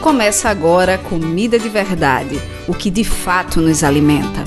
Começa agora Comida de Verdade, o que de fato nos alimenta.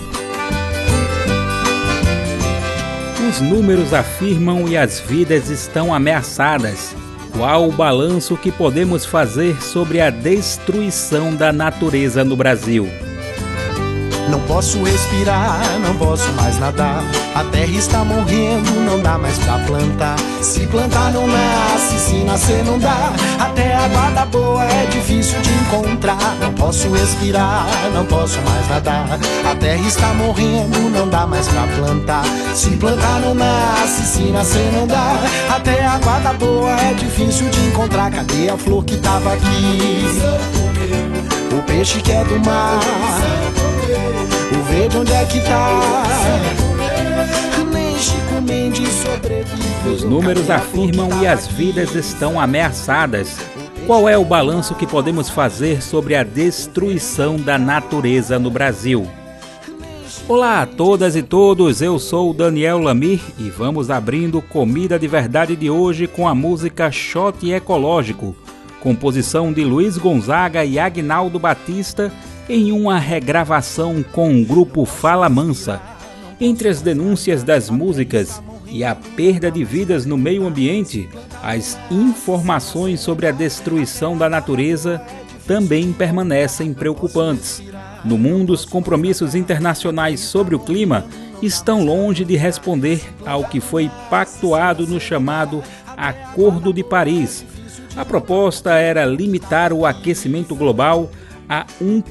Os números afirmam e as vidas estão ameaçadas. Qual o balanço que podemos fazer sobre a destruição da natureza no Brasil? Não posso respirar, não posso mais nadar. A terra está morrendo, não dá mais pra plantar. Se plantar não nasce, se nascer não dá. Até água da boa é difícil de encontrar. Não posso respirar, não posso mais nadar. A terra está morrendo, não dá mais pra plantar. Se plantar não nasce, se nascer não dá. Até água da boa é difícil de encontrar. Cadê a flor que tava aqui? O peixe que é do mar. O verde onde é que tá? Nem Chico Mendes sobrevive. Os números afirmam e as vidas estão ameaçadas. Qual é o balanço que podemos fazer sobre a destruição da natureza no Brasil? Olá a todas e todos, eu sou o Daniel Lamir e vamos abrindo Comida de Verdade de hoje com a música Shot Ecológico, composição de Luiz Gonzaga e Agnaldo Batista, em uma regravação com o grupo Fala Mansa. Entre as denúncias das músicas e a perda de vidas no meio ambiente, as informações sobre a destruição da natureza também permanecem preocupantes. No mundo, os compromissos internacionais sobre o clima estão longe de responder ao que foi pactuado no chamado Acordo de Paris. A proposta era limitar o aquecimento global a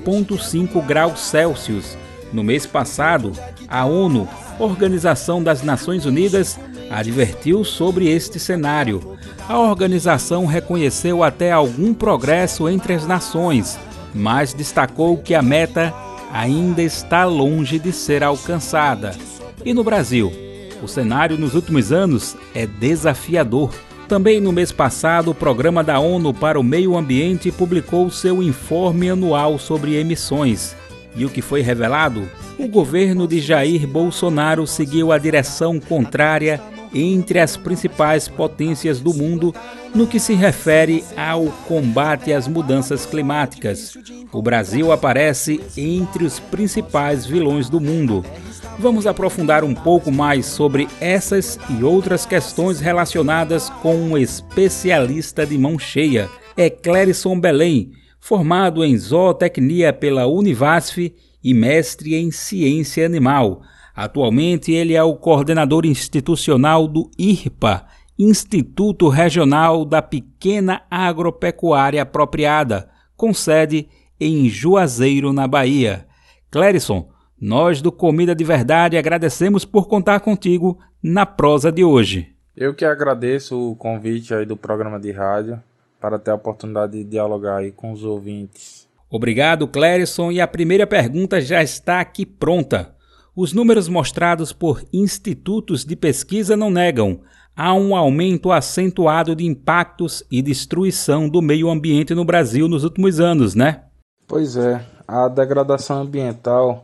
1,5 graus Celsius. No mês passado, a ONU, Organização das Nações Unidas, advertiu sobre este cenário. A organização reconheceu até algum progresso entre as nações, mas destacou que a meta ainda está longe de ser alcançada. E no Brasil, o cenário nos últimos anos é desafiador. Também no mês passado, o Programa da ONU para o Meio Ambiente publicou seu informe anual sobre emissões. E o que foi revelado? O governo de Jair Bolsonaro seguiu a direção contrária entre as principais potências do mundo no que se refere ao combate às mudanças climáticas. O Brasil aparece entre os principais vilões do mundo. Vamos aprofundar um pouco mais sobre essas e outras questões relacionadas com um especialista de mão cheia. É Clérison Belém, formado em zootecnia pela Univasf e mestre em ciência animal. Atualmente ele é o coordenador institucional do IRPA, Instituto Regional da Pequena Agropecuária Apropriada, com sede em Juazeiro, na Bahia. Clérison, nós do Comida de Verdade agradecemos por contar contigo na prosa de hoje. Eu que agradeço o convite aí do programa de rádio para ter a oportunidade de dialogar aí com os ouvintes. Obrigado, Clérison, e a primeira pergunta já está aqui pronta. Os números mostrados por institutos de pesquisa não negam. Há um aumento acentuado de impactos e destruição do meio ambiente no Brasil nos últimos anos, né? Pois é, a degradação ambiental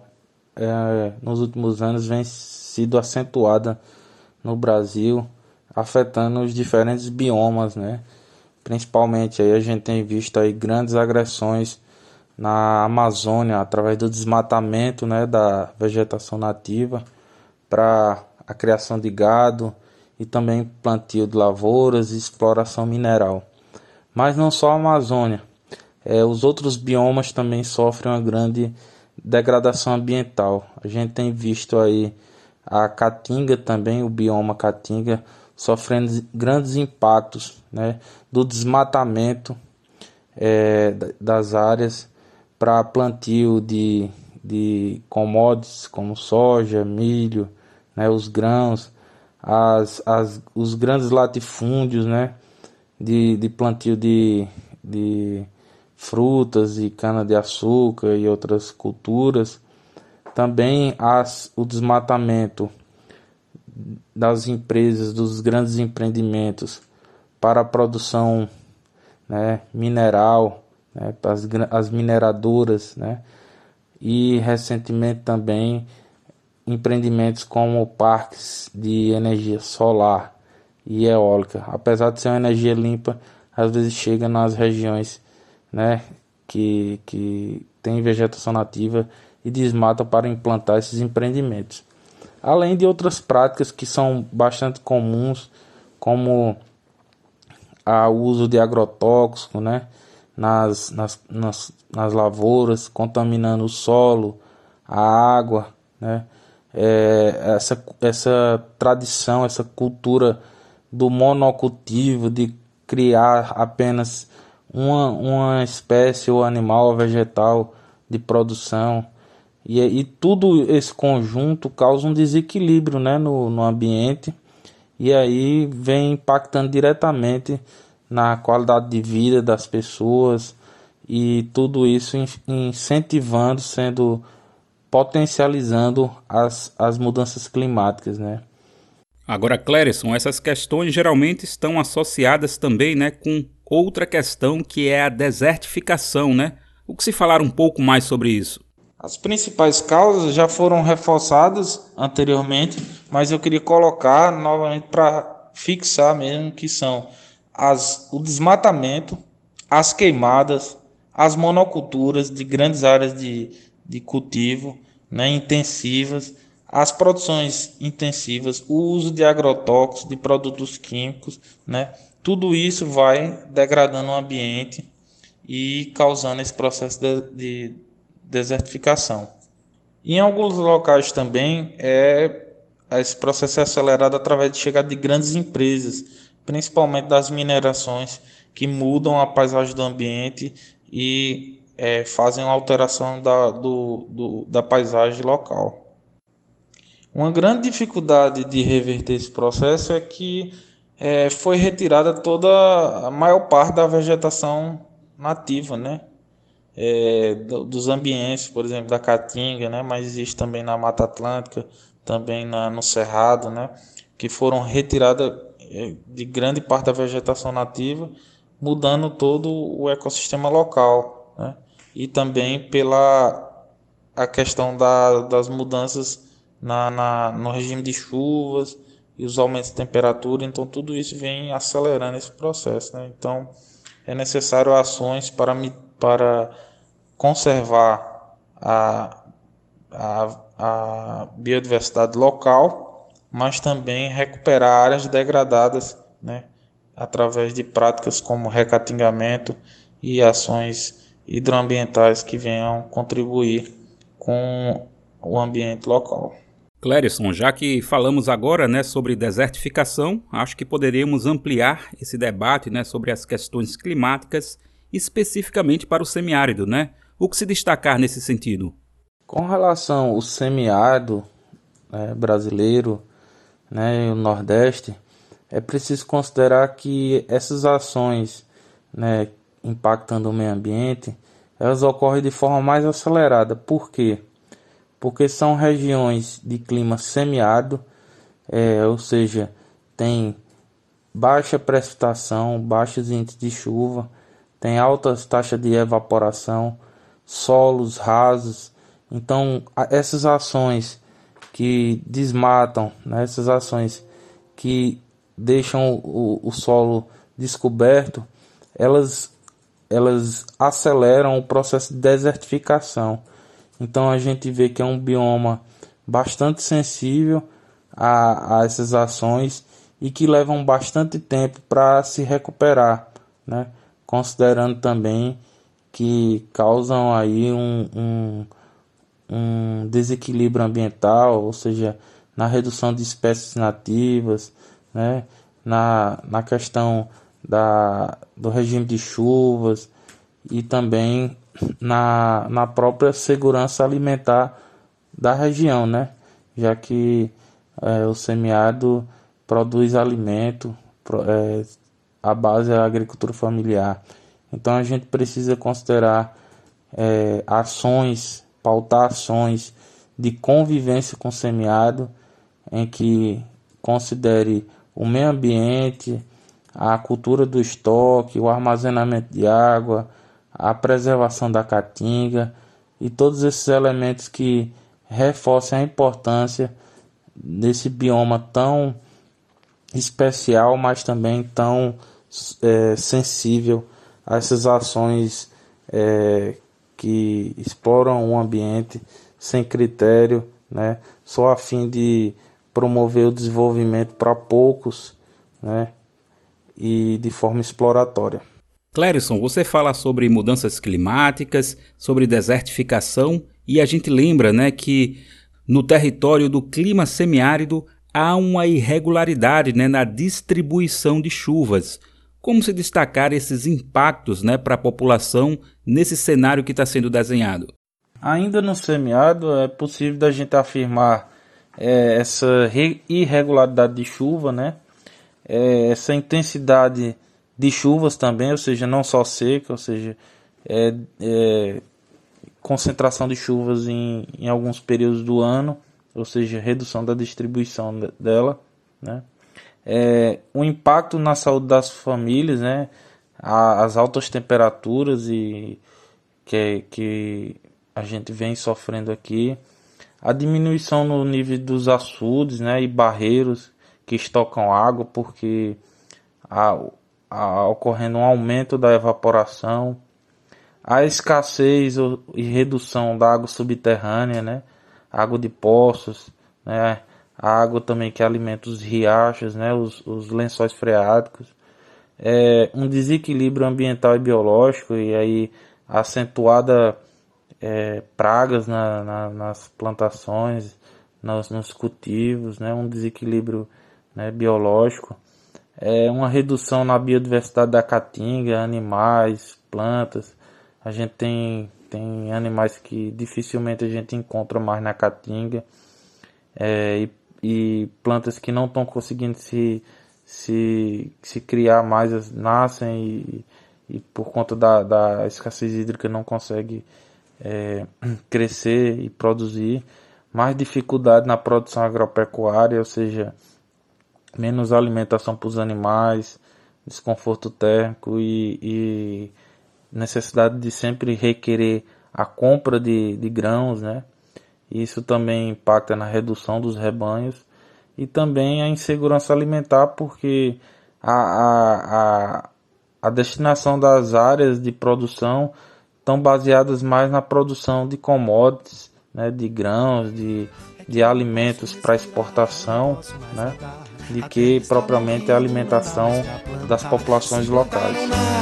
nos últimos anos vem sido acentuada no Brasil, afetando os diferentes biomas, né? Principalmente aí a gente tem visto aí grandes agressões na Amazônia através do desmatamento, né, da vegetação nativa para a criação de gado e também plantio de lavouras e exploração mineral. Mas não só a Amazônia, os outros biomas também sofrem uma grande degradação ambiental. A gente tem visto aí a Caatinga também, o bioma Caatinga, sofrendo grandes impactos, né, do desmatamento das áreas para plantio de commodities como soja, milho, né, os grãos, os grandes latifúndios, né, de plantio de frutas e cana-de-açúcar e outras culturas. Também o desmatamento das empresas, dos grandes empreendimentos para a produção, né, mineral, né, as mineradoras, né, e recentemente também empreendimentos como parques de energia solar e eólica. Apesar de ser uma energia limpa, às vezes chega nas regiões, né, que tem vegetação nativa e desmata para implantar esses empreendimentos. Além de outras práticas que são bastante comuns, como o uso de agrotóxico, né, nas lavouras, contaminando o solo, a água, né, essa tradição, essa cultura do monocultivo, de criar apenas uma espécie ou animal ou vegetal de produção, e tudo esse conjunto causa um desequilíbrio, né, no ambiente, e aí vem impactando diretamente na qualidade de vida das pessoas, e tudo isso incentivando, potencializando as mudanças climáticas, né? Agora, Clérison, essas questões geralmente estão associadas também, né, com outra questão que é a desertificação, né? O que se falar um pouco mais sobre isso? As principais causas já foram reforçadas anteriormente, mas eu queria colocar novamente para fixar mesmo, que são o desmatamento, as queimadas, as monoculturas de grandes áreas de cultivo, né, intensivas, as produções intensivas, o uso de agrotóxicos, de produtos químicos, né, tudo isso vai degradando o ambiente e causando esse processo de desertificação. Em alguns locais também esse processo é acelerado através de chegada de grandes empresas, principalmente das minerações, que mudam a paisagem do ambiente e fazem uma alteração da paisagem local. Uma grande dificuldade de reverter esse processo é que foi retirada toda a maior parte da vegetação nativa, né? Dos ambientes, por exemplo, da Caatinga, né? Mas existe também na Mata Atlântica, também no Cerrado, né? Que foram retiradas de grande parte da vegetação nativa, mudando todo o ecossistema local, né? E também pela a questão das mudanças no regime de chuvas e os aumentos de temperatura, então tudo isso vem acelerando esse processo, né? Então é necessário ações para conservar a biodiversidade local, mas também recuperar áreas degradadas, né, através de práticas como recatingamento e ações hidroambientais que venham contribuir com o ambiente local. Clérison, já que falamos agora, né, sobre desertificação, acho que poderíamos ampliar esse debate, né, sobre as questões climáticas, especificamente para o semiárido, né? O que se destacar nesse sentido? Com relação ao semiárido brasileiro, né, e o Nordeste, é preciso considerar que essas ações, né, impactando o meio ambiente, elas ocorrem de forma mais acelerada. Por quê? Porque são regiões de clima semiárido, ou seja, tem baixa precipitação, baixos índices de chuva, tem altas taxas de evaporação, solos rasos. Então, essas ações que desmatam, né, essas ações que deixam o solo descoberto, elas aceleram o processo de desertificação. Então a gente vê que é um bioma bastante sensível a essas ações e que levam bastante tempo para se recuperar, né? Considerando também que causam aí um desequilíbrio ambiental, ou seja, na redução de espécies nativas, né? Na questão do regime de chuvas e também na própria segurança alimentar da região, né? Já que o semiárido produz alimento, a base é a agricultura familiar. Então a gente precisa considerar pautar ações de convivência com o semiárido, em que considere o meio ambiente, a cultura do estoque, o armazenamento de água, a preservação da caatinga e todos esses elementos que reforcem a importância desse bioma tão especial, mas também tão sensível a essas ações que exploram o ambiente sem critério, né, só a fim de promover o desenvolvimento para poucos, né, e de forma exploratória. Clérison, você fala sobre mudanças climáticas, sobre desertificação, e a gente lembra, né, que no território do clima semiárido há uma irregularidade, né, na distribuição de chuvas. Como se destacar esses impactos, né, para a população nesse cenário que está sendo desenhado? Ainda no semiárido é possível da gente afirmar essa irregularidade de chuva, né, essa intensidade de chuvas também, ou seja, não só seca, ou seja, concentração de chuvas em alguns períodos do ano, ou seja, redução da distribuição dela, né? O impacto na saúde das famílias, né? As altas temperaturas que a gente vem sofrendo aqui, a diminuição no nível dos açudes, né? E barreiros que estocam água, porque ocorrendo um aumento da evaporação, a escassez e redução da água subterrânea, né? Água de poços, né? A água também que alimenta os riachos, né? Os lençóis freáticos, um desequilíbrio ambiental e biológico, e aí acentuada pragas nas plantações, nos cultivos, né? Um desequilíbrio, né, biológico, uma redução na biodiversidade da caatinga, animais, plantas. A gente tem animais que dificilmente a gente encontra mais na caatinga, e plantas que não estão conseguindo se criar mais, nascem e por conta da escassez hídrica não conseguem crescer e produzir. Mais dificuldade na produção agropecuária, ou seja, menos alimentação para os animais, desconforto térmico e necessidade de sempre requerer a compra de grãos, né? Isso também impacta na redução dos rebanhos e também a insegurança alimentar, porque a destinação das áreas de produção estão baseadas mais na produção de commodities, né? De grãos, de alimentos para exportação, né? De que propriamente a alimentação das populações locais.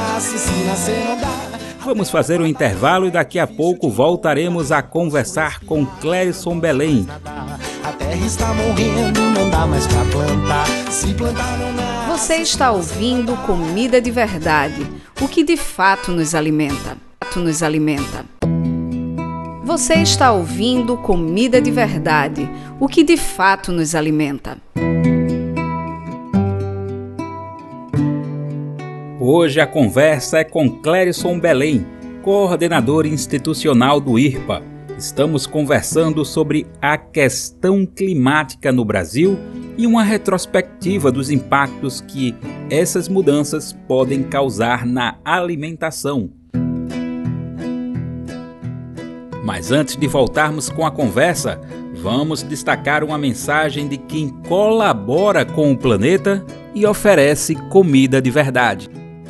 Vamos fazer um intervalo e daqui a pouco voltaremos a conversar com Clérison Belém. A terra está morrendo, não dá mais pra plantar. Se plantar não nasce. Você está ouvindo Comida de Verdade, o que de fato nos alimenta. Você está ouvindo Comida de Verdade, o que de fato nos alimenta. Hoje a conversa é com Clérison Belém, coordenador institucional do IRPA. Estamos conversando sobre a questão climática no Brasil e uma retrospectiva dos impactos que essas mudanças podem causar na alimentação. Mas antes de voltarmos com a conversa, vamos destacar uma mensagem de quem colabora com o planeta e oferece comida de verdade.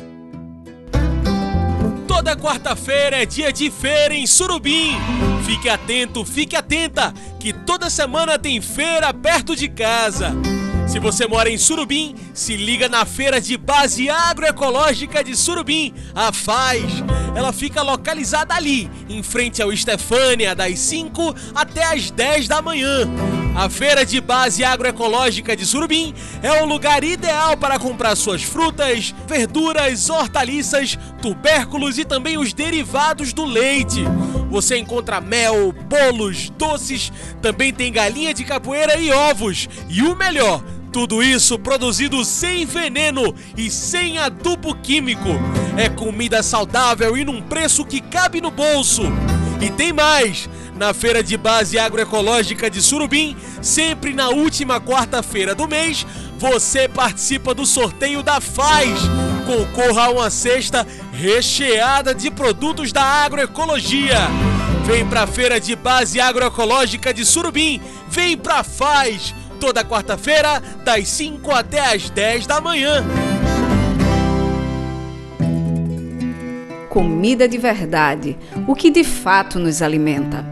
Toda quarta-feira é dia de feira em Surubim. Fique atento, fique atenta, que toda semana tem feira perto de casa. Se você mora em Surubim, se liga na Feira de Base Agroecológica de Surubim, a FAZ. Ela fica localizada ali, em frente ao Estefânia, das 5 até as 10 da manhã. A Feira de Base Agroecológica de Surubim é o lugar ideal para comprar suas frutas, verduras, hortaliças, tubérculos e também os derivados do leite. Você encontra mel, bolos, doces, também tem galinha de capoeira e ovos. E o melhor, tudo isso produzido sem veneno e sem adubo químico. É comida saudável e num preço que cabe no bolso. E tem mais! Na Feira de Base Agroecológica de Surubim, sempre na última quarta-feira do mês, você participa do sorteio da FAZ. Concorra a uma cesta recheada de produtos da agroecologia. Vem pra Feira de Base Agroecológica de Surubim, vem pra FAZ. Toda quarta-feira, das 5 até as 10 da manhã. Comida de Verdade, o que de fato nos alimenta.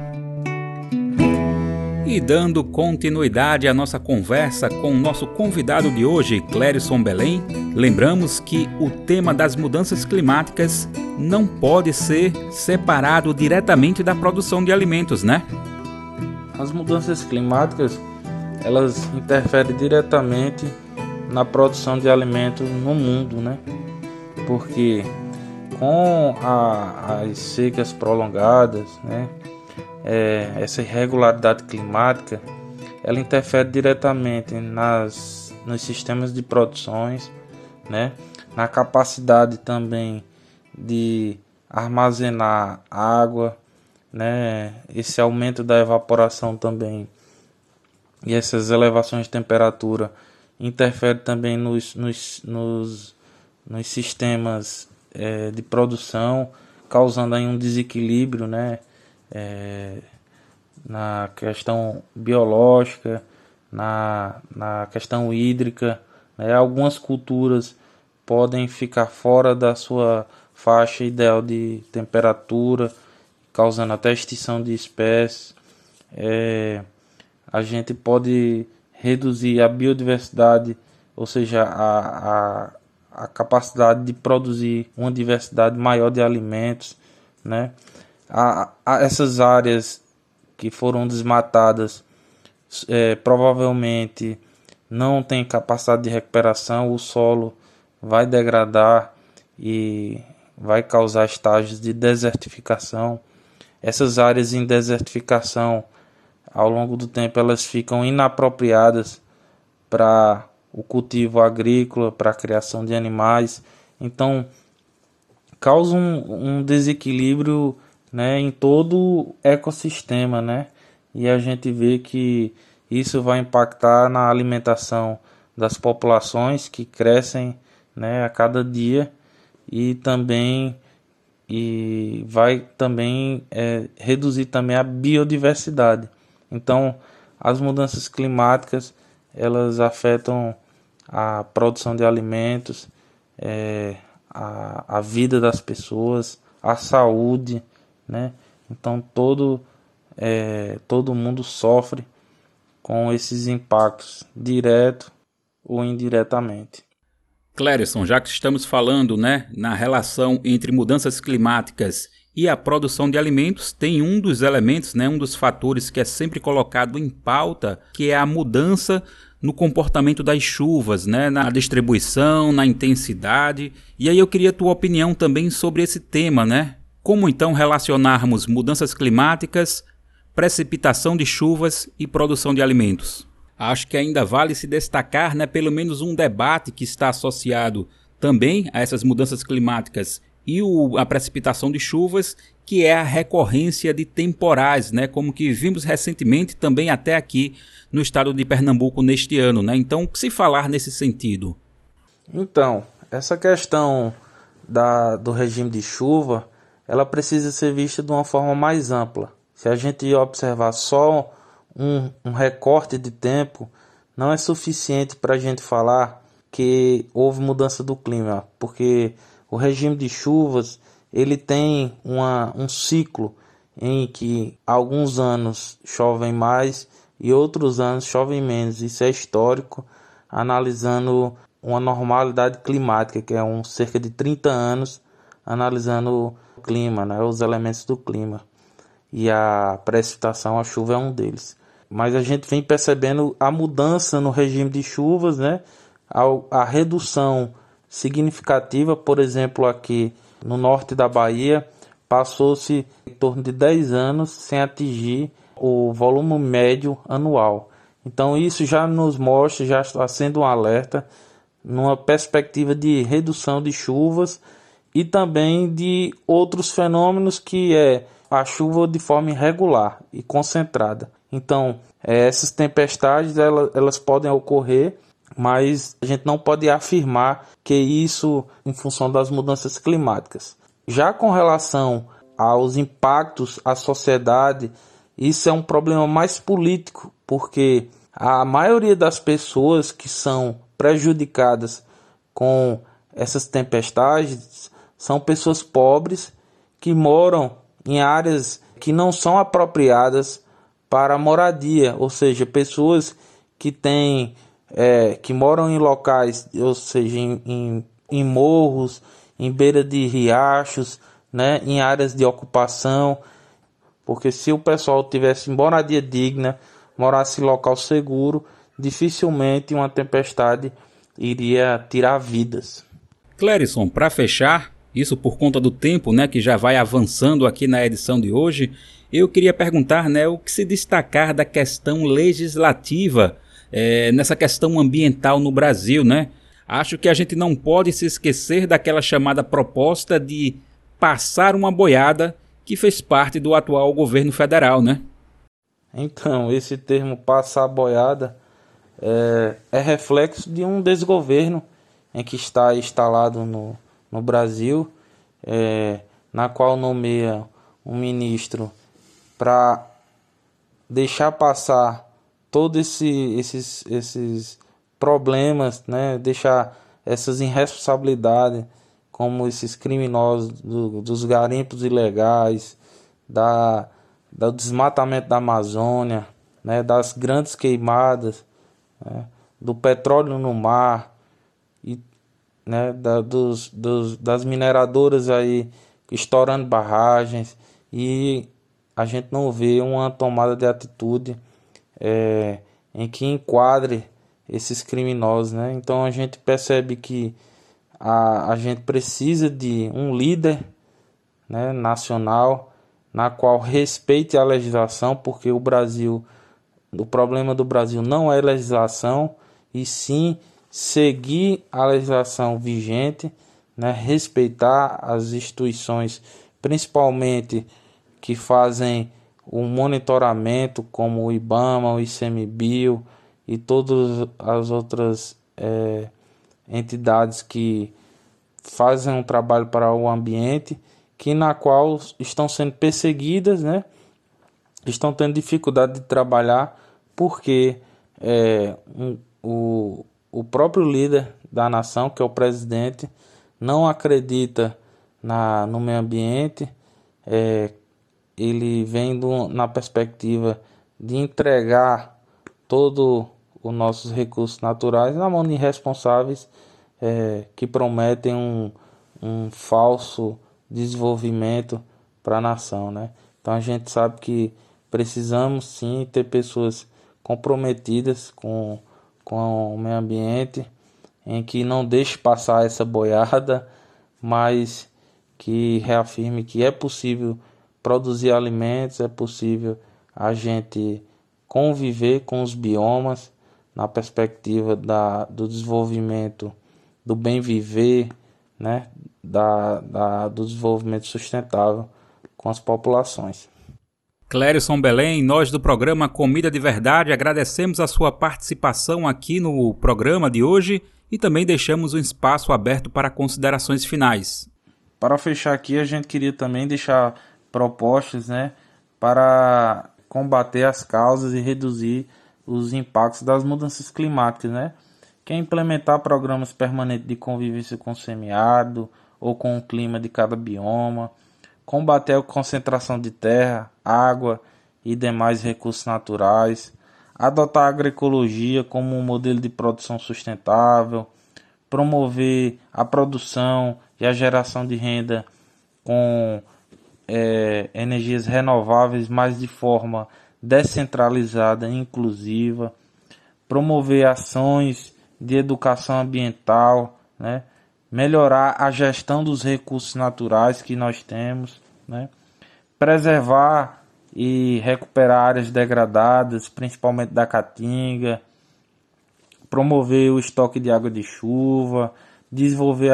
E dando continuidade à nossa conversa com o nosso convidado de hoje, Clérison Belém, lembramos que o tema das mudanças climáticas não pode ser separado diretamente da produção de alimentos, né? As mudanças climáticas, elas interferem diretamente na produção de alimentos no mundo, né? Porque com as secas prolongadas, né? Essa irregularidade climática, ela interfere diretamente nos sistemas de produções, né? Na capacidade também de armazenar água, né? Esse aumento da evaporação também e essas elevações de temperatura interferem também nos sistemas de produção, causando aí um desequilíbrio, né? Na questão biológica, na questão hídrica, né? Algumas culturas podem ficar fora da sua faixa ideal de temperatura, causando até extinção de espécies. A gente pode reduzir a biodiversidade, ou seja, a capacidade de produzir uma diversidade maior de alimentos, né? Essas áreas que foram desmatadas provavelmente não têm capacidade de recuperação, o solo vai degradar e vai causar estágios de desertificação. Essas áreas em desertificação, ao longo do tempo, elas ficam inapropriadas para o cultivo agrícola, para a criação de animais. Então, causa um desequilíbrio, né, em todo o ecossistema, né? E a gente vê que isso vai impactar na alimentação das populações que crescem, né, a cada dia e vai também reduzir também a biodiversidade. Então, as mudanças climáticas, elas afetam a produção de alimentos, a vida das pessoas, a saúde, né? Então todo mundo sofre com esses impactos, direto ou indiretamente. Clérison, já que estamos falando, né, na relação entre mudanças climáticas e a produção de alimentos, tem um dos elementos, né, um dos fatores que é sempre colocado em pauta, que é a mudança no comportamento das chuvas, né, na distribuição, na intensidade. E aí eu queria a tua opinião também sobre esse tema, né? Como então relacionarmos mudanças climáticas, precipitação de chuvas e produção de alimentos? Acho que ainda vale se destacar, né, pelo menos um debate que está associado também a essas mudanças climáticas e a precipitação de chuvas, que é a recorrência de temporais, né, como que vimos recentemente também até aqui no estado de Pernambuco neste ano, né? Então, o que se falar nesse sentido? Então, essa questão do regime de chuva, ela precisa ser vista de uma forma mais ampla. Se a gente observar só um recorte de tempo, não é suficiente para a gente falar que houve mudança do clima, porque o regime de chuvas, ele tem um ciclo em que alguns anos chovem mais e outros anos chovem menos. Isso é histórico, analisando uma normalidade climática, que é cerca de 30 anos, analisando o clima, né, os elementos do clima. E a precipitação, a chuva é um deles. Mas a gente vem percebendo a mudança no regime de chuvas, né, a redução significativa. Por exemplo, aqui no norte da Bahia, passou-se em torno de 10 anos sem atingir o volume médio anual. Então isso já nos mostra, já está sendo um alerta, numa perspectiva de redução de chuvas e também de outros fenômenos, que é a chuva de forma irregular e concentrada. Então, essas tempestades elas podem ocorrer, mas a gente não pode afirmar que isso em função das mudanças climáticas. Já com relação aos impactos à sociedade, isso é um problema mais político, porque a maioria das pessoas que são prejudicadas com essas tempestades são pessoas pobres que moram em áreas que não são apropriadas para moradia, ou seja, pessoas que que moram em locais, ou seja, em morros, em beira de riachos, né, em áreas de ocupação, porque se o pessoal tivesse moradia digna, morasse em local seguro, dificilmente uma tempestade iria tirar vidas. Clérison, para fechar, isso por conta do tempo, né, que já vai avançando aqui na edição de hoje, eu queria perguntar, né, o que se destacar da questão legislativa nessa questão ambiental no Brasil, né? Acho que a gente não pode se esquecer daquela chamada proposta de passar uma boiada que fez parte do atual governo federal, né? Então, esse termo passar boiada é reflexo de um desgoverno em que está instalado no Brasil, na qual nomeia um ministro para deixar passar todos esses problemas, né? Deixar essas irresponsabilidades, como esses criminosos dos garimpos ilegais, do desmatamento da Amazônia, né? Das grandes queimadas, né? Do petróleo no mar, e, né? Das mineradoras aí estourando barragens, e a gente não vê uma tomada de atitude em que enquadre esses criminosos, né? Então a gente percebe que a gente precisa de um líder, né, nacional, na qual respeite a legislação, porque o problema do Brasil não é legislação, e sim seguir a legislação vigente, né, respeitar as instituições, principalmente que fazem o monitoramento, como o IBAMA, o ICMBio e todas as outras entidades que fazem um trabalho para o ambiente, na qual estão sendo perseguidas, né? Estão tendo dificuldade de trabalhar porque o próprio líder da nação, que é o presidente, não acredita no meio ambiente. Ele vem na perspectiva de entregar todo os nossos recursos naturais na mão de irresponsáveis que prometem um falso desenvolvimento para a nação, né? Então a gente sabe que precisamos sim ter pessoas comprometidas com o meio ambiente, em que não deixe passar essa boiada, mas que reafirme que é possível produzir alimentos, é possível a gente conviver com os biomas na perspectiva do desenvolvimento, do bem viver, né? Do desenvolvimento sustentável com as populações. Clérison Belém, nós do programa Comida de Verdade agradecemos a sua participação aqui no programa de hoje e também deixamos um espaço aberto para considerações finais. Para fechar aqui, a gente queria também deixar propostas, né, para combater as causas e reduzir os impactos das mudanças climáticas, né? Que é implementar programas permanentes de convivência com o semiárido ou com o clima de cada bioma, combater a concentração de terra, água e demais recursos naturais, adotar a agroecologia como um modelo de produção sustentável, promover a produção e a geração de renda com energias renováveis, mas de forma descentralizada e inclusiva, promover ações de educação ambiental, né? Melhorar a gestão dos recursos naturais que nós temos, né? Preservar e recuperar áreas degradadas, principalmente da Caatinga, promover o estoque de água de chuva, desenvolver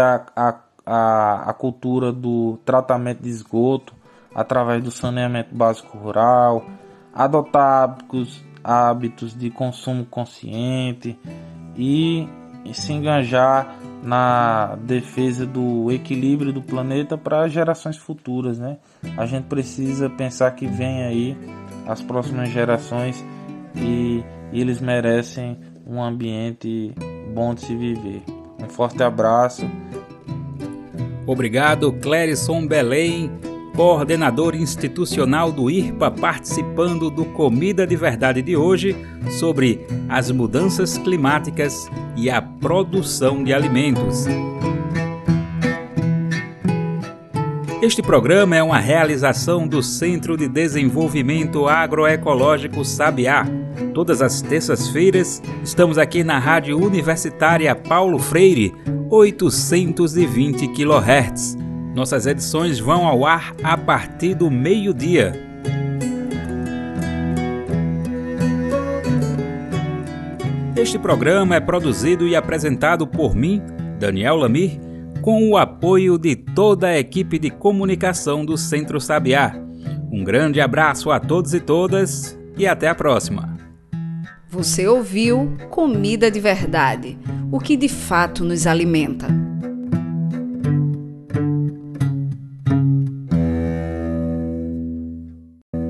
a cultura do tratamento de esgoto através do saneamento básico rural, adotar hábitos de consumo consciente e se engajar na defesa do equilíbrio do planeta para gerações futuras, né? A gente precisa pensar que vem aí as próximas gerações e eles merecem um ambiente bom de se viver. Um forte abraço. Obrigado, Clérison Belém, coordenador institucional do IRPA, participando do Comida de Verdade de hoje sobre as mudanças climáticas e a produção de alimentos. Este programa é uma realização do Centro de Desenvolvimento Agroecológico Sabiá. Todas as terças-feiras estamos aqui na Rádio Universitária Paulo Freire, 820 kHz. Nossas edições vão ao ar a partir do meio-dia. Este programa é produzido e apresentado por mim, Daniel Lamir, com o apoio de toda a equipe de comunicação do Centro Sabiá. Um grande abraço a todos e todas e até a próxima. Você ouviu Comida de Verdade, o que de fato nos alimenta.